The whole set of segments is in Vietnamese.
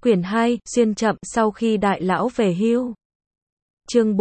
Quyển 2, xuyên chậm sau khi đại lão về hưu. Chương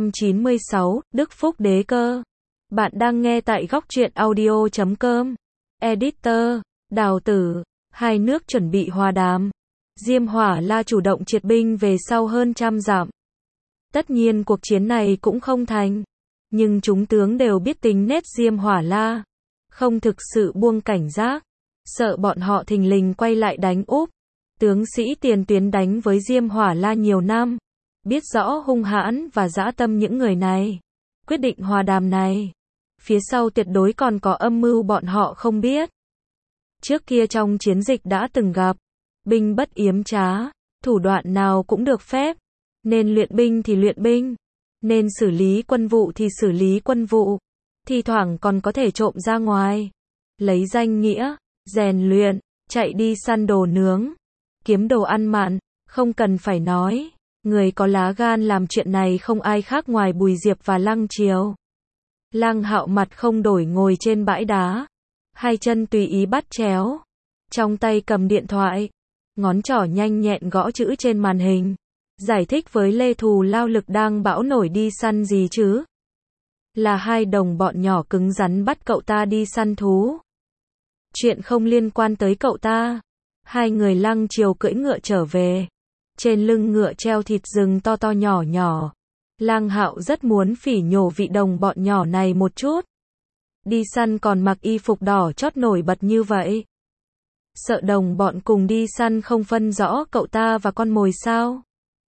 496, Đức Phúc Đế Cơ. Bạn đang nghe tại góc truyện audio.com. Editor, Đào Tử. Hai nước chuẩn bị hòa đàm. Diêm Hỏa La chủ động triệt binh về sau hơn trăm dặm. Tất nhiên cuộc chiến này cũng không thành. Nhưng chúng tướng đều biết tính nết Diêm Hỏa La. Không thực sự buông cảnh giác. Sợ bọn họ thình lình quay lại đánh úp. Tướng sĩ tiền tuyến đánh với Diêm Hỏa La nhiều năm. Biết rõ hung hãn và dã tâm những người này. Quyết định hòa đàm này. Phía sau tuyệt đối còn có âm mưu bọn họ không biết. Trước kia trong chiến dịch đã từng gặp. Binh bất yếm trá. Thủ đoạn nào cũng được phép. Nên luyện binh thì luyện binh. Nên xử lý quân vụ thì xử lý quân vụ. Thi thoảng còn có thể trộm ra ngoài. Lấy danh nghĩa, rèn luyện, chạy đi săn đồ nướng. Kiếm đồ ăn mặn, không cần phải nói. Người có lá gan làm chuyện này không ai khác ngoài Bùi Diệp và Lăng Triều. Lăng Hạo mặt không đổi ngồi trên bãi đá. Hai chân tùy ý bắt chéo. Trong tay cầm điện thoại. Ngón trỏ nhanh nhẹn gõ chữ trên màn hình. Giải thích với Lê Thù Lao Lực đang bão nổi đi săn gì chứ? Là hai đồng bọn nhỏ cứng rắn bắt cậu ta đi săn thú. Chuyện không liên quan tới cậu ta. Hai người Lăng Triều cưỡi ngựa trở về. Trên lưng ngựa treo thịt rừng to to nhỏ nhỏ. Lăng Hạo rất muốn phỉ nhổ vị đồng bọn nhỏ này một chút. Đi săn còn mặc y phục đỏ chót nổi bật như vậy. Sợ đồng bọn cùng đi săn không phân rõ cậu ta và con mồi sao?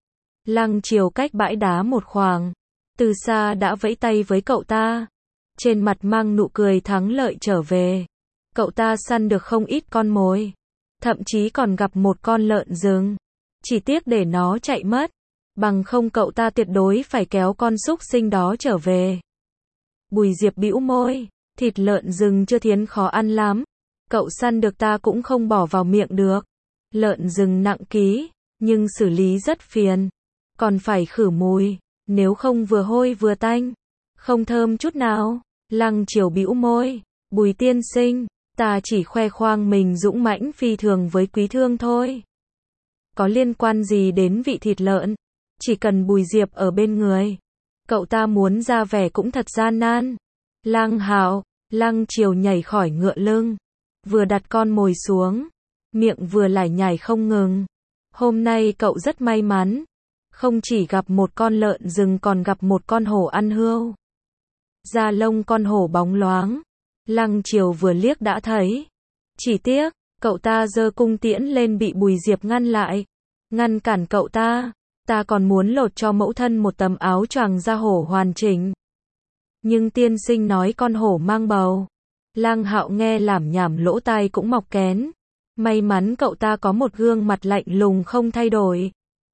Lăng Triều cách bãi đá một khoảng. Từ xa đã vẫy tay với cậu ta. Trên mặt mang nụ cười thắng lợi trở về. Cậu ta săn được không ít con mồi. Thậm chí còn gặp một con lợn rừng. Chỉ tiếc để nó chạy mất. Bằng không cậu ta tuyệt đối phải kéo con súc sinh đó trở về. Bùi Diệp bĩu môi. Thịt lợn rừng chưa thiến khó ăn lắm. Cậu săn được ta cũng không bỏ vào miệng được. Lợn rừng nặng ký. Nhưng xử lý rất phiền. Còn phải khử mùi. Nếu không vừa hôi vừa tanh. Không thơm chút nào. Lăng Triều bĩu môi. Bùi tiên sinh. Ta chỉ khoe khoang mình dũng mãnh phi thường với quý thương thôi. Có liên quan gì đến vị thịt lợn? Chỉ cần Bùi Diệp ở bên người. Cậu ta muốn ra vẻ cũng thật gian nan. Lăng Hạo. Lăng Triều nhảy khỏi ngựa lưng. Vừa đặt con mồi xuống. Miệng vừa lải nhải không ngừng. Hôm nay cậu rất may mắn. Không chỉ gặp một con lợn rừng còn gặp một con hổ ăn hươu. Da lông con hổ bóng loáng. Lăng Triều vừa liếc đã thấy. Chỉ tiếc, cậu ta giơ cung tiễn lên bị Bùi Diệp ngăn lại. Ngăn cản cậu ta. Ta còn muốn lột cho mẫu thân một tấm áo choàng da hổ hoàn chỉnh. Nhưng tiên sinh nói con hổ mang bầu. Lăng Hạo nghe lảm nhảm lỗ tai cũng mọc kén. May mắn cậu ta có một gương mặt lạnh lùng không thay đổi.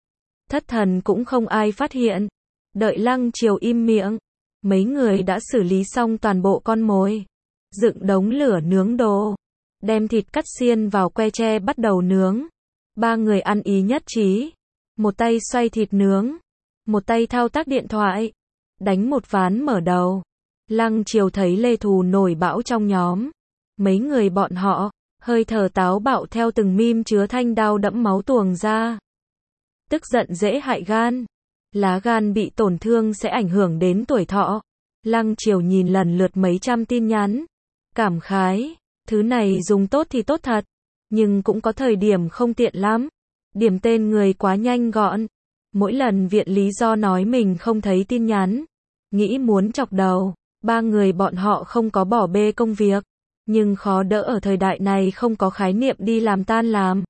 Thất thần cũng không ai phát hiện. Đợi Lăng Triều im miệng. Mấy người đã xử lý xong toàn bộ con mồi. Dựng đống lửa nướng đồ. Đem thịt cắt xiên vào que tre bắt đầu nướng. Ba người ăn ý nhất trí. Một tay xoay thịt nướng. Một tay thao tác điện thoại. Đánh một ván mở đầu. Lăng Triều thấy Lê Thù nổi bão trong nhóm. Mấy người bọn họ. Hơi thở táo bạo theo từng mim chứa thanh đao đẫm máu tuồng ra. Tức giận dễ hại gan. Lá gan bị tổn thương sẽ ảnh hưởng đến tuổi thọ. Lăng Triều nhìn lần lượt mấy trăm tin nhắn. Cảm khái. Thứ này dùng tốt thì tốt thật. Nhưng cũng có thời điểm không tiện lắm. Điểm tên người quá nhanh gọn. Mỗi lần viện lý do nói mình không thấy tin nhắn. Nghĩ muốn chọc đầu. Ba người bọn họ không có bỏ bê công việc. Nhưng khó đỡ ở thời đại này không có khái niệm đi làm tan làm.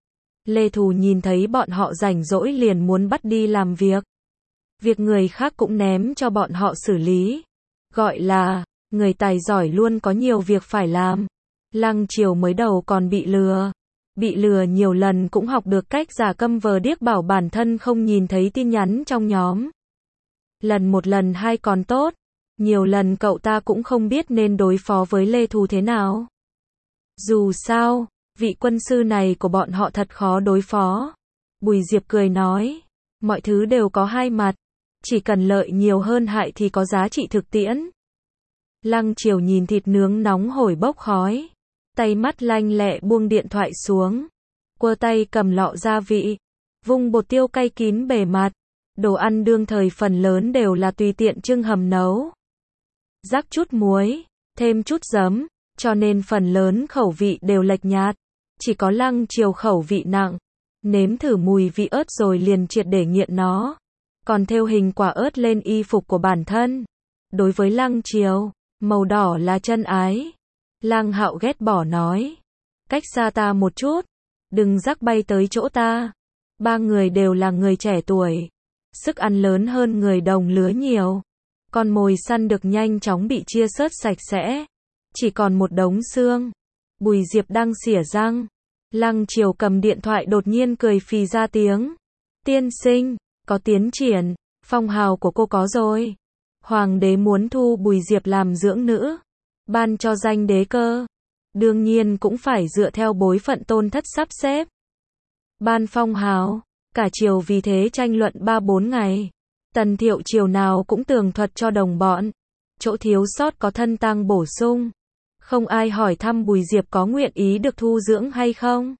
Lê Thù nhìn thấy bọn họ rảnh rỗi liền muốn bắt đi làm việc. Việc người khác cũng ném cho bọn họ xử lý. Gọi là, người tài giỏi luôn có nhiều việc phải làm. Lăng Triều mới đầu còn bị lừa. Bị lừa nhiều lần cũng học được cách giả câm vờ điếc bảo bản thân không nhìn thấy tin nhắn trong nhóm. Lần một lần hai còn tốt. Nhiều lần cậu ta cũng không biết nên đối phó với Lê Thù thế nào. Dù sao, vị quân sư này của bọn họ thật khó đối phó. Bùi Diệp cười nói. Mọi thứ đều có hai mặt. Chỉ cần lợi nhiều hơn hại thì có giá trị thực tiễn. Lăng Triều nhìn thịt nướng nóng hổi bốc khói. Tay mắt lanh lẹ buông điện thoại xuống. quơ tay cầm lọ gia vị, vung bột tiêu cay kín bề mặt. Đồ ăn đương thời phần lớn đều là tùy tiện trưng hầm nấu. Rắc chút muối, thêm chút giấm, cho nên phần lớn khẩu vị đều lệch nhạt. Chỉ có Lăng Triều khẩu vị nặng, nếm thử mùi vị ớt rồi liền triệt để nghiện nó. Còn thêu hình quả ớt lên y phục của bản thân. Đối với Lăng Triều, màu đỏ là chân ái. Lăng Hạo ghét bỏ nói, cách xa ta một chút, đừng rắc bay tới chỗ ta. Ba người đều là người trẻ tuổi, sức ăn lớn hơn người đồng lứa nhiều. Con mồi săn được nhanh chóng bị chia sớt sạch sẽ, chỉ còn một đống xương. Bùi Diệp đang xỉa răng, Lăng Triều cầm điện thoại đột nhiên cười phì ra tiếng. Tiên sinh, có tiến triển, phong hào của cô có rồi. Hoàng đế muốn thu Bùi Diệp làm dưỡng nữ, ban cho danh đế cơ. Đương nhiên cũng phải dựa theo bối phận tôn thất sắp xếp. Ban phong hào, cả triều vì thế tranh luận 3-4 ngày. Tần Thiệu triều nào cũng tường thuật cho đồng bọn. Chỗ thiếu sót có thân tang bổ sung. Không ai hỏi thăm Bùi Diệp có nguyện ý được thu dưỡng hay không.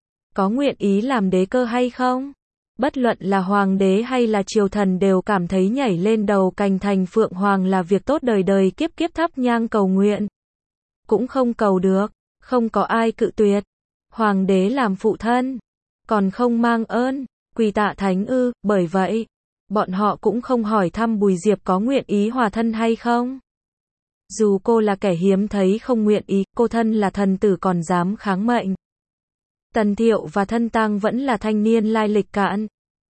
Có nguyện ý làm đế cơ hay không. Bất luận là hoàng đế hay là triều thần đều cảm thấy nhảy lên đầu cành thành phượng hoàng là việc tốt, đời đời kiếp kiếp thắp nhang cầu nguyện. Cũng không cầu được, không có ai cự tuyệt. Hoàng đế làm phụ thân, còn không mang ơn, quỳ tạ thánh ư, bởi vậy, bọn họ cũng không hỏi thăm Bùi Diệp có nguyện ý hòa thân hay không. Dù cô là kẻ hiếm thấy không nguyện ý, cô thân là thần tử còn dám kháng mệnh. Tần Thiệu và Thân Tang vẫn là thanh niên lai lịch cạn.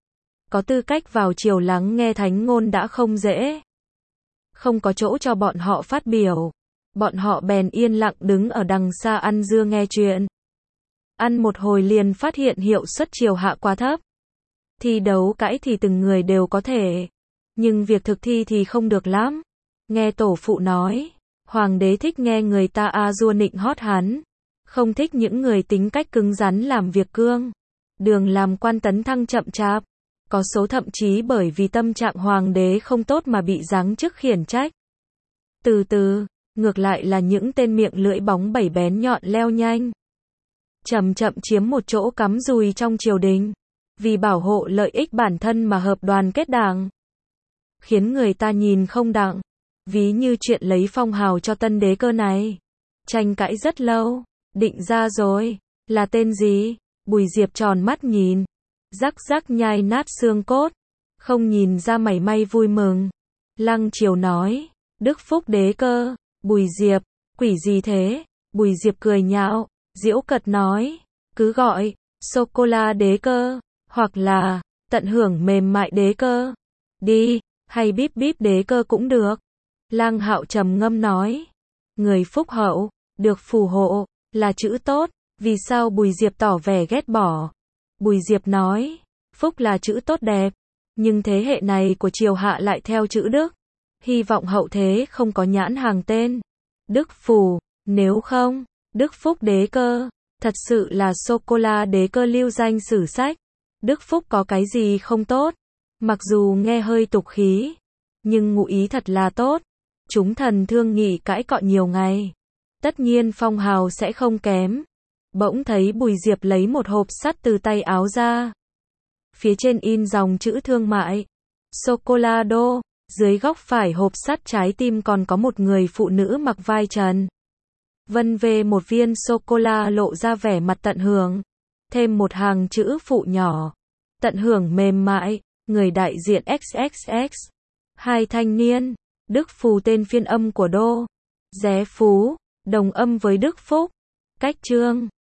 Có tư cách vào triều lắng nghe thánh ngôn đã không dễ. Không có chỗ cho bọn họ phát biểu. Bọn họ bèn yên lặng đứng ở đằng xa ăn dưa nghe chuyện. Ăn một hồi liền phát hiện hiệu suất triều hạ quá thấp. Thi đấu cãi thì từng người đều có thể. Nhưng việc thực thi thì không được lắm. Nghe tổ phụ nói, hoàng đế thích nghe người ta a dua nịnh hót hắn. Không thích những người tính cách cứng rắn làm việc cương. Đường làm quan tấn thăng chậm chạp. Có số thậm chí bởi vì tâm trạng hoàng đế không tốt mà bị giáng chức khiển trách. Từ từ, ngược lại là những tên miệng lưỡi bóng bẩy bén nhọn leo nhanh. Chậm chậm chiếm một chỗ cắm dùi trong triều đình. Vì bảo hộ lợi ích bản thân mà hợp đoàn kết đảng. Khiến người ta nhìn không đặng. Ví như chuyện lấy phong hào cho tân đế cơ này. Tranh cãi rất lâu. Định ra rồi. Là tên gì? Bùi Diệp tròn mắt nhìn. Rắc rắc nhai nát xương cốt. Không nhìn ra mảy may vui mừng. Lăng Triều nói. Đức Phúc đế cơ. Bùi Diệp. Quỷ gì thế? Bùi Diệp cười nhạo. Diễu cợt nói. Cứ gọi. Sô-cô-la đế cơ. Hoặc là. Tận hưởng mềm mại đế cơ. Đi. Hay bíp bíp đế cơ cũng được. Lăng Hạo trầm ngâm nói. Người phúc hậu. Được phù hộ. Là chữ tốt. Vì sao Bùi Diệp tỏ vẻ ghét bỏ? Bùi Diệp nói. Phúc là chữ tốt đẹp. Nhưng thế hệ này của triều hạ lại theo chữ Đức. Hy vọng hậu thế không có nhãn hàng tên Đức Phù. Nếu không, Đức Phúc đế cơ. Thật sự là sô-cô-la đế cơ lưu danh sử sách. Đức Phúc có cái gì không tốt? Mặc dù nghe hơi tục khí. Nhưng ngụ ý thật là tốt. Chúng thần thương nghị cãi cọ nhiều ngày. Tất nhiên phong hào sẽ không kém. Bỗng thấy Bùi Diệp lấy một hộp sắt từ tay áo ra. Phía trên in dòng chữ thương mại. Chocolado. Dưới góc phải hộp sắt trái tim còn có một người phụ nữ mặc vai trần. Vân về một viên sô-cô-la lộ ra vẻ mặt tận hưởng. Thêm một hàng chữ phụ nhỏ. Tận hưởng mềm mại. Người đại diện XXX. Hai thanh niên. Đức Phù tên phiên âm của đô. Dé Phú. Đồng âm với Đức Phúc. Cách chương.